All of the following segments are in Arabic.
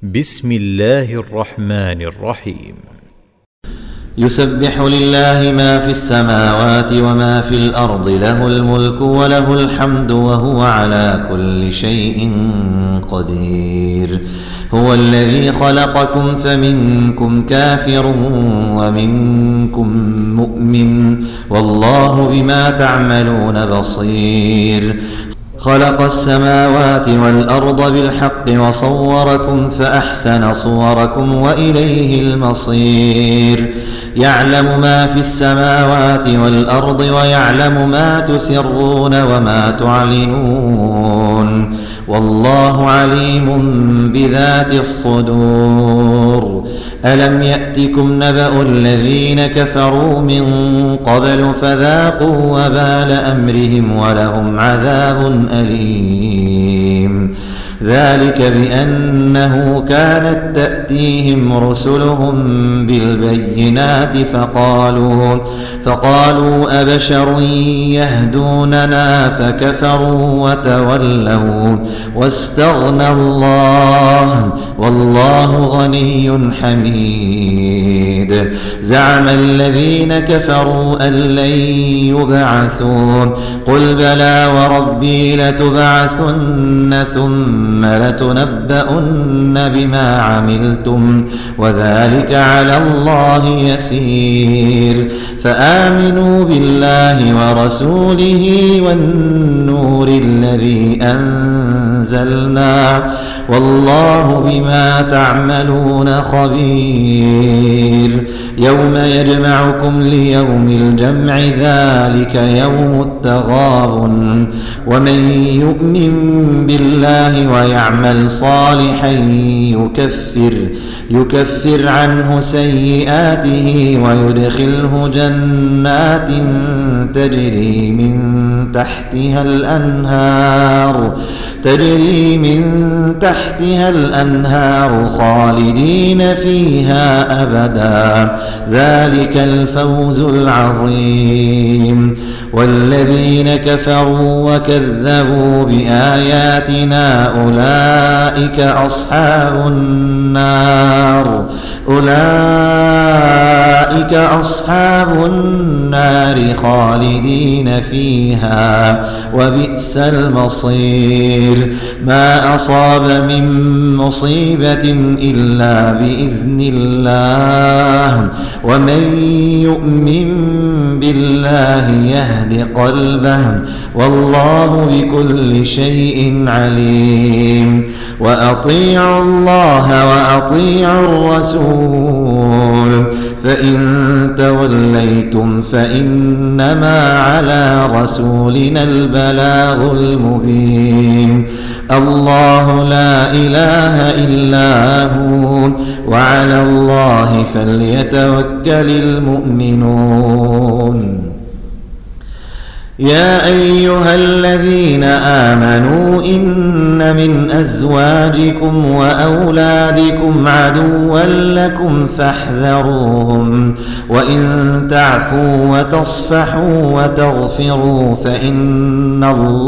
بسم الله الرحمن الرحيم. يسبح لله ما في السماوات وما في الأرض، له الملك وله الحمد وهو على كل شيء قدير. هو الذي خلقكم فمنكم كافر ومنكم مؤمن، والله بما تعملون بصير. خلق السماوات والأرض بالحق وصوركم فأحسن صوركم وإليه المصير. يعلم ما في السماوات والأرض ويعلم ما تسرون وما تعلنون، والله عليم بذات الصدور. ألم يأتكم نبأ الذين كفروا من قبل فذاقوا وبال أمرهم ولهم عذاب أليم. ذلك بأنه كانت تأتيهم رسلهم بالبينات فقالوا أبشر يهدوننا فكفروا وتولوا واستغنى الله والله غني حميد. زعم الذين كفروا أن لن يبعثوا، قل بلى وربي لتبعثن ثم لتنبؤن بما عملتم وذلك على الله يسير. فآمنوا بالله ورسوله والنور الذي أنزلنا، والله بما تعملون خبير. يوم يجمعكم ليوم الجمع ذلك يوم التغابن، ومن يؤمن بالله ويعمل صالحا يكفر عنه سيئاته ويدخله جنات تجري من تحتها الأنهار خالدين فيها أبدا، ذلك الفوز العظيم. والذين كفروا وكذبوا بآياتنا أولئك أصحاب النار خالدين فيها وبئس المصير. ما أصاب من مصيبة إلا بإذن الله، ومن يؤمن بالله يهد قلبه، والله بكل شيء عليم. وأطيعوا الله وأطيعوا الرسول، فإن توليتم فإنما على رسولنا البلاغ المبين. الله لا إله إلا هو، وعلى الله فليتوكل المؤمنون. يا أيها الذين آمنوا إن من أزواجكم وأولادكم عدوا لكم فاحذروهم، وإن تعفوا وتصفحوا وتغفروا فإن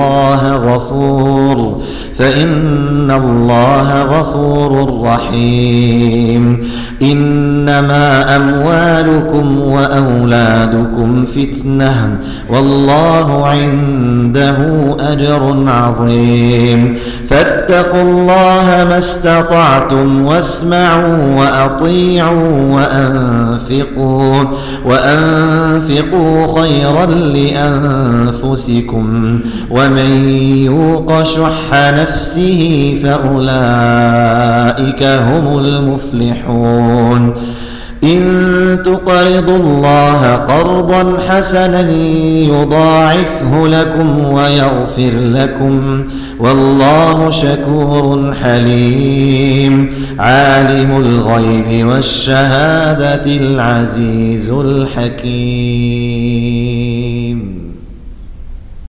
الله غفور رحيم. إنما أموالكم وأولادكم فتنة، والله عنده أجر عظيم. فاتقوا الله ما استطعتم واسمعوا وأطيعوا وأنفقوا خيرا لأنفسكم، ومن يوق شح نفسه فأولئك هم المفلحون. إن تقرضوا الله قرضا حسنا يضاعفه لكم ويغفر لكم، والله شكور حليم. عالم الغيب والشهادة العزيز الحكيم.